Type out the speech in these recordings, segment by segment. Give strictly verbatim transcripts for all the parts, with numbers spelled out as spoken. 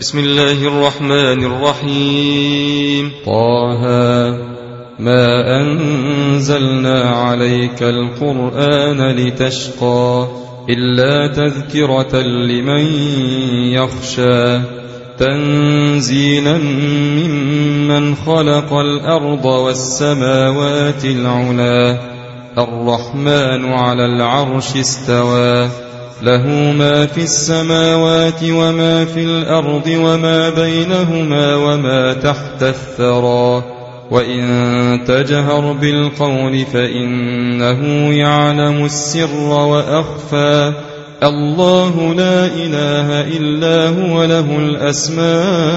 بسم الله الرحمن الرحيم. طه ما أنزلنا عليك القرآن لتشقى إلا تذكرة لمن يخشى تنزيلا ممن خلق الأرض والسماوات العلا الرحمن على العرش استوى له ما في السماوات وما في الأرض وما بينهما وما تحت الثرى وإن تجهر بالقول فإنه يعلم السر وأخفى الله لا إله إلا هو له الأسماء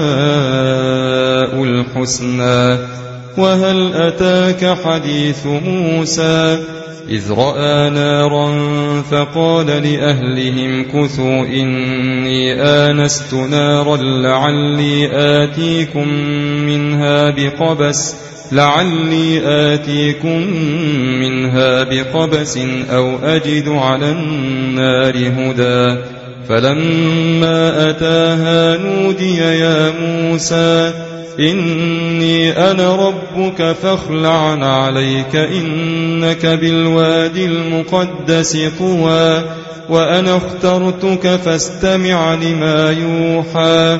الحسنى. وهل أتاك حديث موسى إذ رأى نارا فقال لأهلهم كثوا إني آنست نارا لعلي آتيكم منها بقبس لعلي آتيكم منها بقبس أو أجد على النار هدى فلما أتاها نودي يا موسى إني أنا ربك فاخلع عليك إنك بالوادي المقدس طوى وأنا اخترتك فاستمع لما يوحى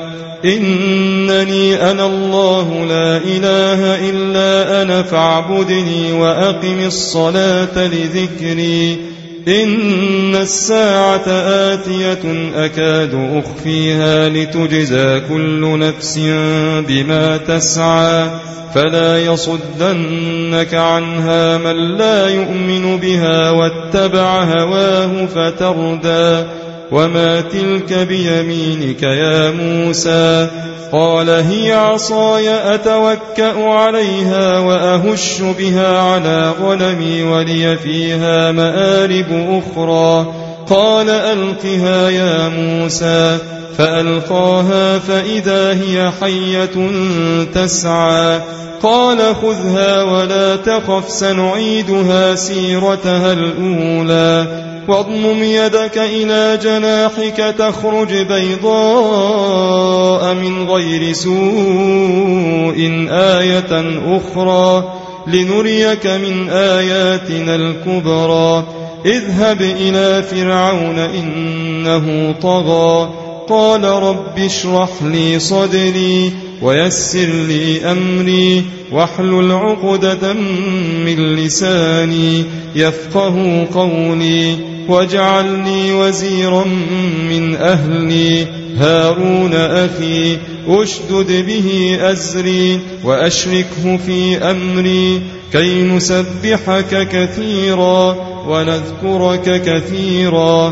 إنني أنا الله لا إله إلا أنا فاعبدني وأقم الصلاة لذكري إن الساعة آتية أكاد أخفيها لتجزى كل نفس بما تسعى فلا يصدنك عنها من لا يؤمن بها واتبع هواه فتردى وما تلك بيمينك يا موسى قال هي عصاي أتوكأ عليها وأهش بها على غنمي ولي فيها مآرب أخرى قال ألقها يا موسى فألقاها فإذا هي حية تسعى قال خذها ولا تخف سنعيدها سيرتها الأولى واضمم يدك إلى جناحك تخرج بيضاء من غير سوء آية أخرى لنريك من آياتنا الكبرى اذهب إلى فرعون إنه طغى قال رب اشرح لي صدري ويسر لي أمري واحلل عقدة من لساني يفقه قولي واجعل لي وزيرا من أهلي هارون أخي أشدد به أزري وأشركه في أمري كي نسبحك كثيرا ونذكرك كثيرا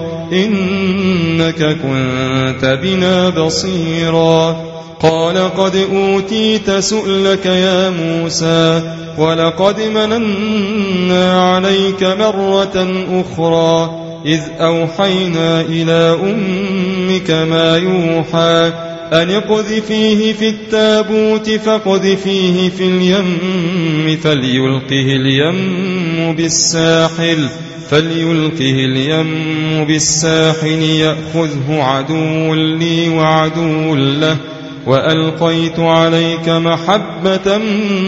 إنك كنت بنا بصيرا قال قد أوتيت سؤلك يا موسى ولقد مننا عليك مرة أخرى إذ أوحينا إلى أمك ما يوحى أن اقذفيه في التابوت فاقذفيه في اليم فليلقه اليم بالساحل فليلقه اليم بالساحل يأخذه عدو لي وعدو له وألقيت عليك محبة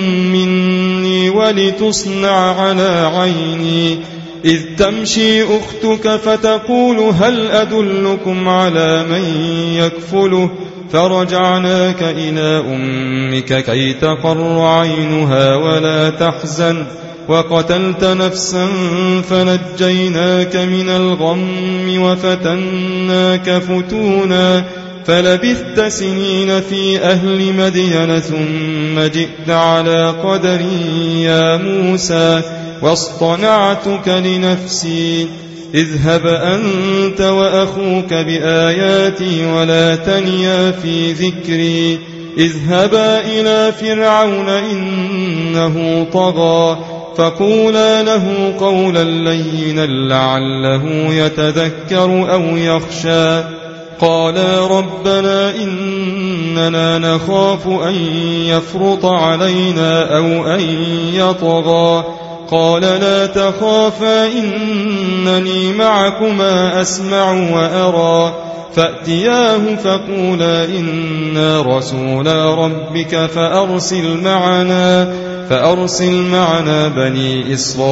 مني ولتصنع على عيني إذ تمشي أختك فتقول هل أدلكم على من يكفله فرجعناك إلى أمك كي تقر عينها ولا تحزن وقتلت نفسا فنجيناك من الغم وفتناك فتونا فلبثت سنين في أهل مدين ثم جئت على قدري يا موسى واصطنعتك لنفسي اذهب أنت وأخوك بآياتي ولا تنيا في ذكري اذهبا إلى فرعون إنه طغى فقولا له قولا لينا لعله يتذكر أو يخشى قالا ربنا إننا نخاف أن يفرط علينا أو أن يطغى قال لا تخافا إنني معكما أسمع وأرى فأتياه فقولا إنا رسولا ربك فأرسل معنا فأرسل معنا بني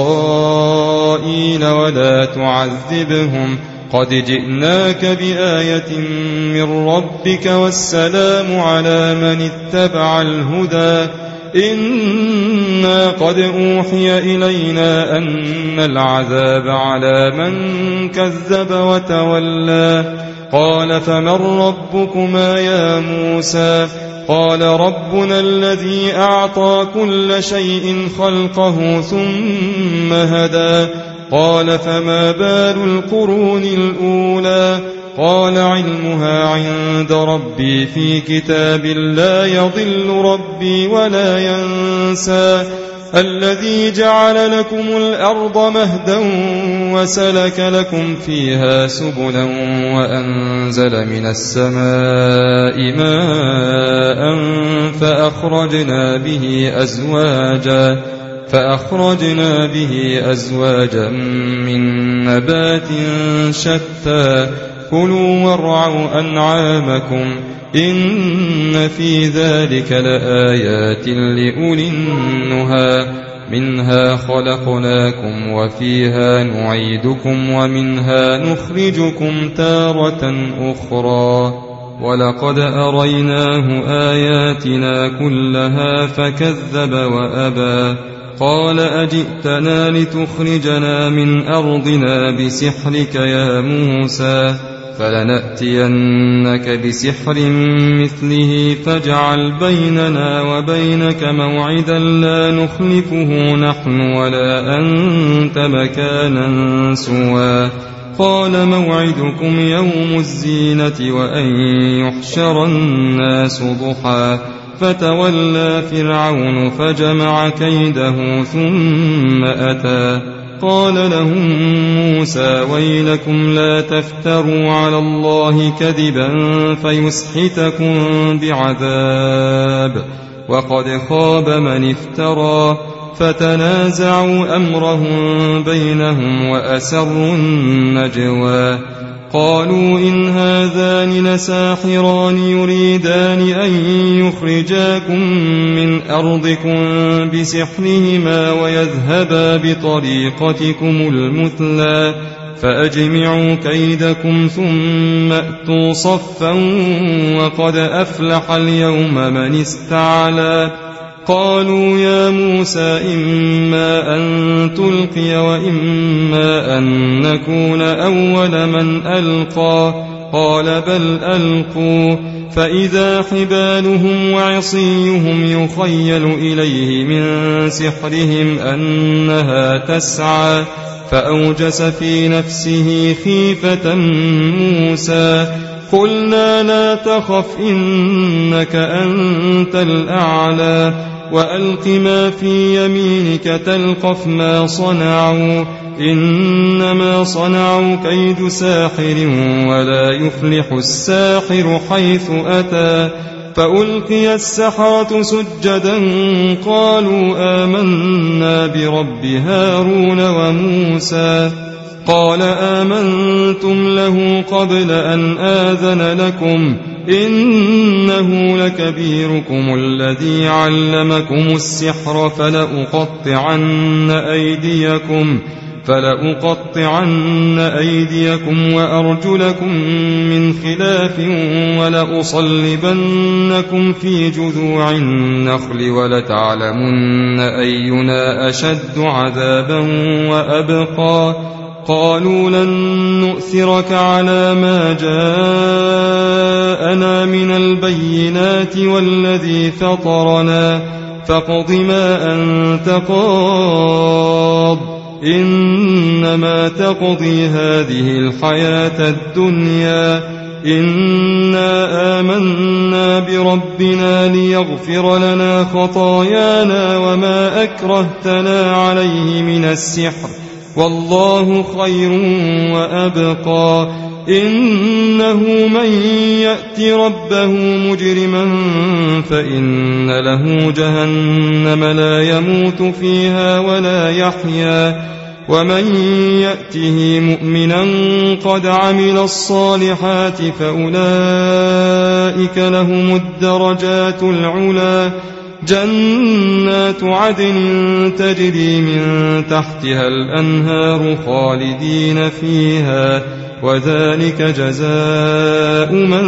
إسرائيل ولا تعذبهم قد جئناك بآية من ربك والسلام على من اتبع الهدى إنا قد أوحي إلينا أن العذاب على من كذب وتولى قال فمن ربكما يا موسى قال ربنا الذي أعطى كل شيء خلقه ثم هدى قال فما بال القرون الأولى قال علمها عند ربي في كتاب لا يضل ربي ولا ينسى الذي جعل لكم الأرض مهدا وسلك لكم فيها سبلا وأنزل من السماء ماء فأخرجنا به أزواجا فأخرجنا به أزواجا من نبات شتى كلوا وارعوا أنعامكم إن في ذلك لآيات لأولي النهى منها خلقناكم وفيها نعيدكم ومنها نخرجكم تارة أخرى ولقد أريناه آياتنا كلها فكذب وأبى قال أجئتنا لتخرجنا من أرضنا بسحرك يا موسى فلنأتينك بسحر مثله فاجعل بيننا وبينك موعدا لا نخلفه نحن ولا أنت مكانا سوى قال موعدكم يوم الزينة وأن يحشر الناس ضحى فتولى فرعون فجمع كيده ثم أتى قال لهم موسى ويلكم لا تفتروا على الله كذبا فيسحتكم بعذاب وقد خاب من افترى فتنازعوا أمرهم بينهم وأسروا النجوى قالوا إن هذان لساحران يريدان أن يخرجاكم من أرضكم بسحرهما ويذهبا بطريقتكم المثلى فأجمعوا كيدكم ثم أتوا صفا وقد أفلح اليوم من استعلى قالوا يا موسى إما أن تلقي وإما أن نكون أول من ألقى قال بل ألقوا فإذا حبالهم وعصيهم يخيل إليه من سحرهم أنها تسعى فأوجس في نفسه خيفة موسى قلنا لا تخف إنك أنت الأعلى وألق ما في يمينك تلقف ما صنعوا إنما صنعوا كيد ساحر ولا يفلح الساحر حيث أتى فألقي السحرة سجدا قالوا آمنا برب هارون وموسى قال آمنتم له قبل أن آذن لكم إنه لكبيركم الذي علمكم السحر فلأقطعن أيديكم فلأقطعن أيديكم وأرجلكم من خلاف ولأصلبنكم في جذوع النخل ولتعلمن أينا أشد عذابا وأبقى قالوا لن نؤثرك على ما جاءنا من البينات والذي فطرنا فاقض ما أنت قاض إنما تقضي هذه الحياة الدنيا إنا آمنا بربنا ليغفر لنا خطايانا وما أكرهتنا عليه من السحر والله خير وأبقى إنه من يأت ربه مجرما فإن له جهنم لا يموت فيها ولا يحيا ومن يأته مؤمنا قد عمل الصالحات فأولئك لهم الدرجات العلى جنات عدن تجري من تحتها الأنهار خالدين فيها وذلك جزاء من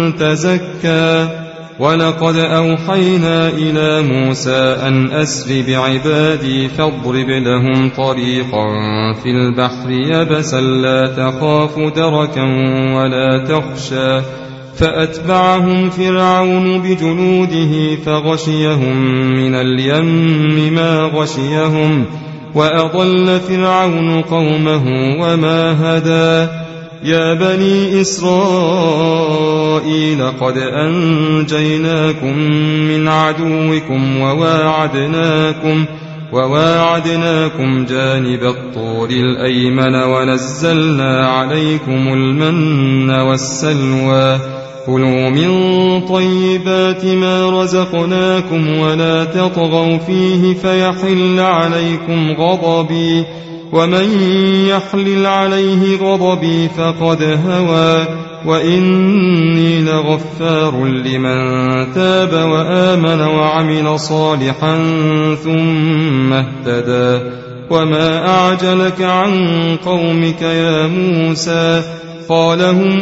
تزكى. ولقد أوحينا إلى موسى أن أسر بعبادي فاضرب لهم طريقا في البحر يبسا لا تخاف دركا ولا تخشى فأتبعهم فرعون بجنوده فغشيهم من اليم ما غشيهم وأضل فرعون قومه وما هدى. يا بني إسرائيل قد أنجيناكم من عدوكم وواعدناكم وواعدناكم جانب الطور الأيمن ونزلنا عليكم المن والسلوى كلوا من طيبات ما رزقناكم ولا تطغوا فيه فيحل عليكم غضبي ومن يحلل عليه غضبي فقد هوى وإني لغفار لمن تاب وآمن وعمل صالحا ثم اهتدى. وما أعجلك عن قومك يا موسى قال هم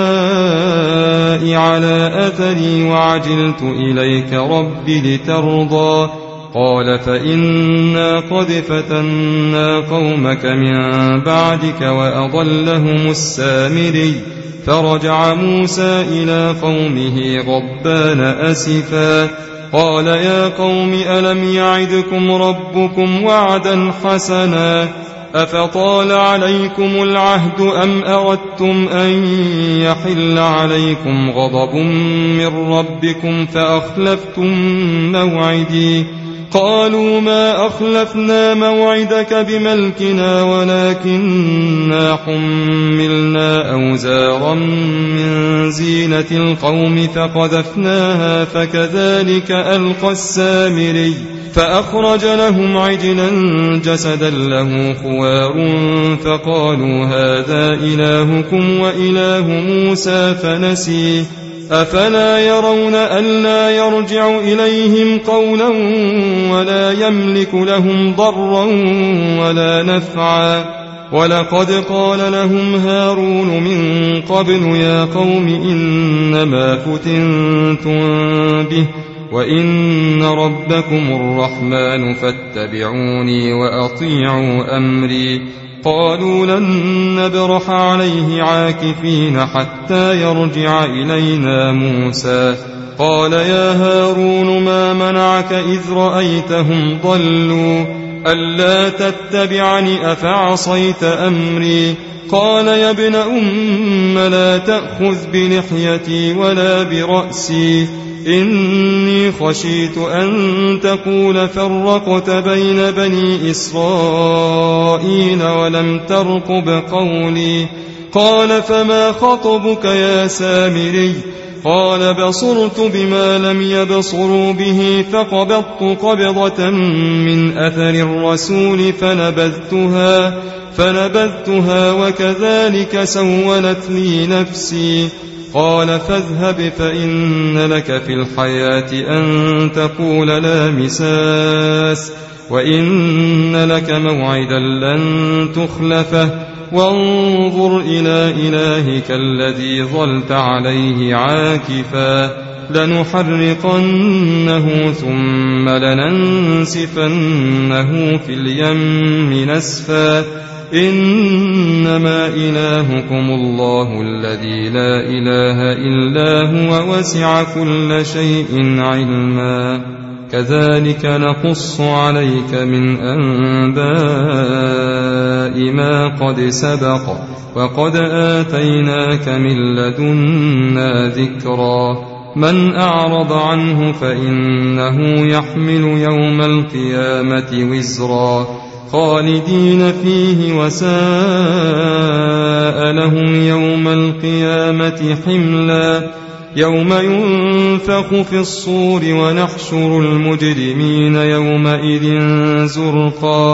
أولئك على أثري وعجلت إليك رب لترضى قال فإنا قد فتنا قومك من بعدك وأضلهم السامري. فرجع موسى إلى قومه غضبان أسفا قال يا قوم ألم يعدكم ربكم وعدا حسنا أفطال عليكم العهد أم أردتم أن يحل عليكم غضب من ربكم فأخلفتم موعدي قالوا ما أخلفنا موعدك بملكنا ولكننا حملنا أوزارا من زينة القوم فقذفناها فكذلك ألقى السامري فأخرج لهم عجلا جسدا له خوار فقالوا هذا إلهكم وإله موسى فنسي أفلا يرون ألا يرجع إليهم قولا ولا يملك لهم ضرا ولا نفعا. ولقد قال لهم هارون من قبل يا قوم إنما فتنتم به وإن ربكم الرحمن فاتبعوني وأطيعوا أمري قالوا لن نبرح عليه عاكفين حتى يرجع إلينا موسى قال يا هارون ما منعك إذ رأيتهم ضلوا ألا تتبعني أفعصيت أمري قال يا ابن أم لا تأخذ بلحيتي ولا برأسي إني خشيت أن تقول فرقت بين بني إسرائيل ولم ترقب قولي قال فما خطبك يا سامري قال بصرت بما لم يبصروا به فقبضت قبضة من أثر الرسول فنبذتها فنبذتها وكذلك سولت لي نفسي قال فاذهب فإن لك في الحياة أن تقول لا مساس وإن لك موعدا لن تخلفه وانظر إلى إلهك الذي ظلت عليه عاكفا لنحرقنه ثم لننسفنه في اليم نسفا إنما إلهكم الله الذي لا إله إلا هو وسع كل شيء علما كذلك نقص عليك من أنباء ما قد سبق وقد آتيناك من لدنا ذكرا من أعرض عنه فإنه يحمل يوم القيامة وزرا خالدين فيه وساء لهم يوم القيامة حملا يوم ينفخ في الصور ونحشر المجرمين يومئذ زرقا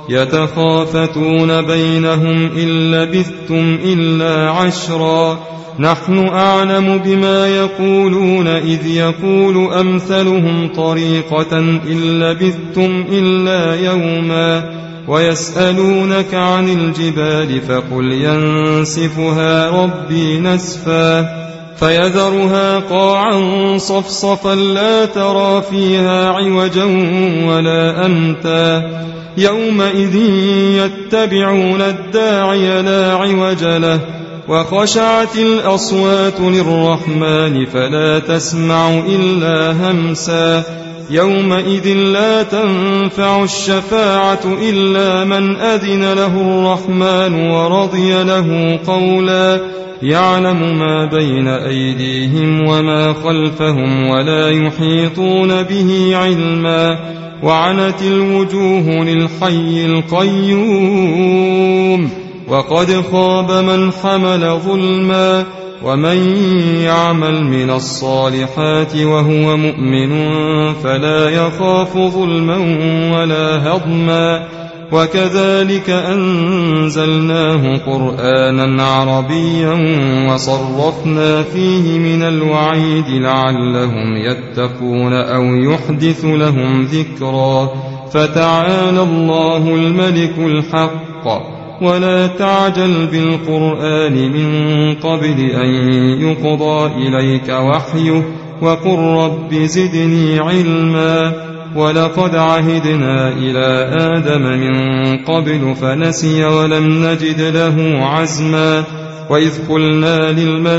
يتخافتون بينهم إن لبثتم إلا عشرا نحن أعلم بما يقولون إذ يقول أمثلهم طريقة إن لبثتم إلا يوما ويسألونك عن الجبال فقل ينسفها ربي نسفا فيذرها قاعا صفصفا لا ترى فيها عوجا ولا أمتا يومئذ يتبعون الداعي لا عوج له وخشعت الأصوات للرحمن فلا تسمع إلا همسا يومئذ لا تنفع الشفاعة إلا من أذن له الرحمن ورضي له قولا يعلم ما بين أيديهم وما خلفهم ولا يحيطون به علما وعنت الوجوه للحي القيوم وقد خاب من حمل ظلما ومن يعمل من الصالحات وهو مؤمن فلا يخاف ظلما ولا هضما وكذلك أنزلناه قرآنا عربيا وصرفنا فيه من الوعيد لعلهم يتقون أو يحدث لهم ذكرا فتعالى الله الملك الحق ولا تعجل بالقرآن من قبل أن يقضى إليك وحيه وقل رب زدني علما ولقد عهدنا إلى آدم من قبل فنسي ولم نجد له عزما وإذ قلنا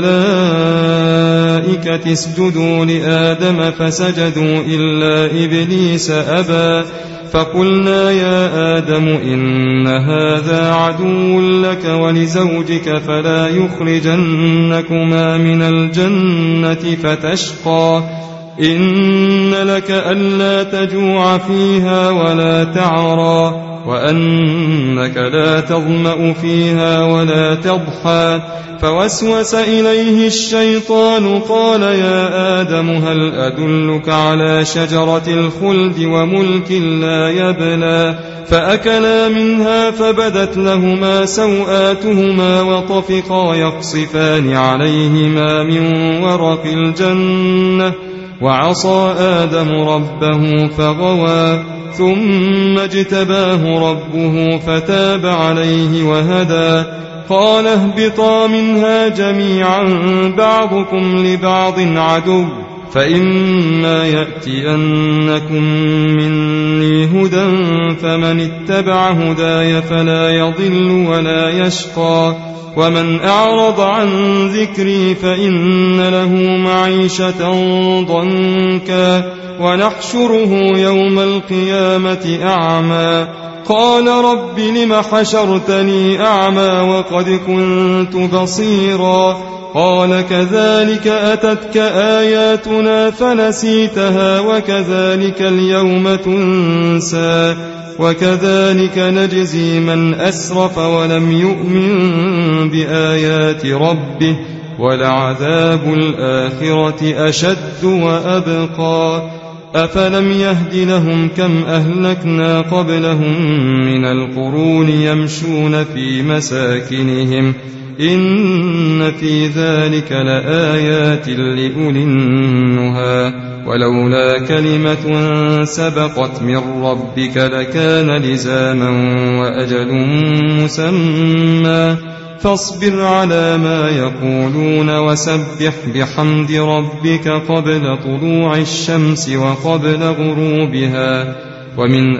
للملائكة اسجدوا لآدم فسجدوا إلا إبليس أبى فقلنا يا آدم إن هذا عدو لك ولزوجك فلا يخرجنكما من الجنة فتشقى إن لك ألا تجوع فيها ولا تعرى وأنك لا تظمأ فيها ولا تضحى فوسوس إليه الشيطان قال يا آدم هل أدلك على شجرة الخلد وملك لا يبلى فأكلا منها فبدت لهما سوآتهما وطفقا يقصفان عليهما من ورق الجنة وعصى آدم ربه فغوى ثم اجتباه ربه فتاب عليه وهدى قال اهبطا منها جميعا بعضكم لبعض عدو فإما يأتينكم مني هدى فمن اتبع هداي فلا يضل ولا يشقى ومن أعرض عن ذكري فإن له معيشة ضنكا ونحشره يوم القيامة أعمى قال رب لم حشرتني أعمى وقد كنت بصيرا قال كذلك أتتك آياتنا فنسيتها وكذلك اليوم تنسى وكذلك نجزي من أسرف ولم يؤمن بآيات ربه ولعذاب الآخرة أشد وأبقى أفلم يهد لهم كم أهلكنا قبلهم من القرون يمشون في مساكنهم إن في ذلك لآيات لأولي النهى ولولا كلمة سبقت من ربك لكان لزاما وأجل مسمى فاصبر على ما يقولون وسبح بحمد ربك قبل طلوع الشمس وقبل غروبها ومن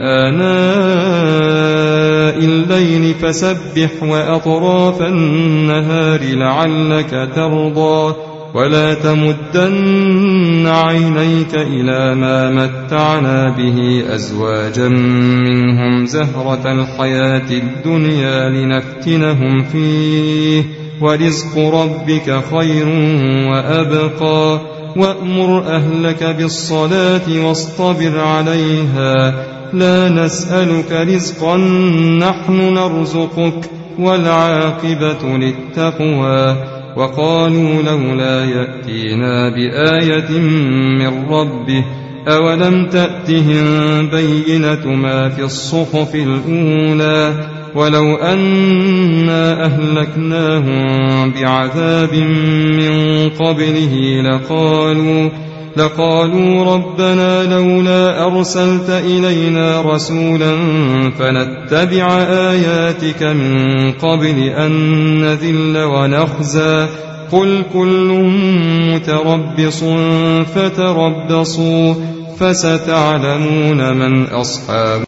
آناء الليل فسبح وأطراف النهار لعلك ترضى ولا تمدن عينيك إلى ما متعنا به أزواجا منهم زهرة الحياة الدنيا لنفتنهم فيه ورزق ربك خير وأبقى وأمر أهلك بالصلاة واصطبر عليها لا نسألك رزقا نحن نرزقك والعاقبة للتقوى وقالوا لولا يأتينا بآية من ربه أولم تأتهم بينة ما في الصحف الأولى ولو أنا أهلكناهم بعذاب من قبله لقالوا لقالوا ربنا لولا أرسلت إلينا رسولا فنتبع آياتك من قبل أن نذل ونخزى قل كل متربص فتربصوا فستعلمون من أصحاب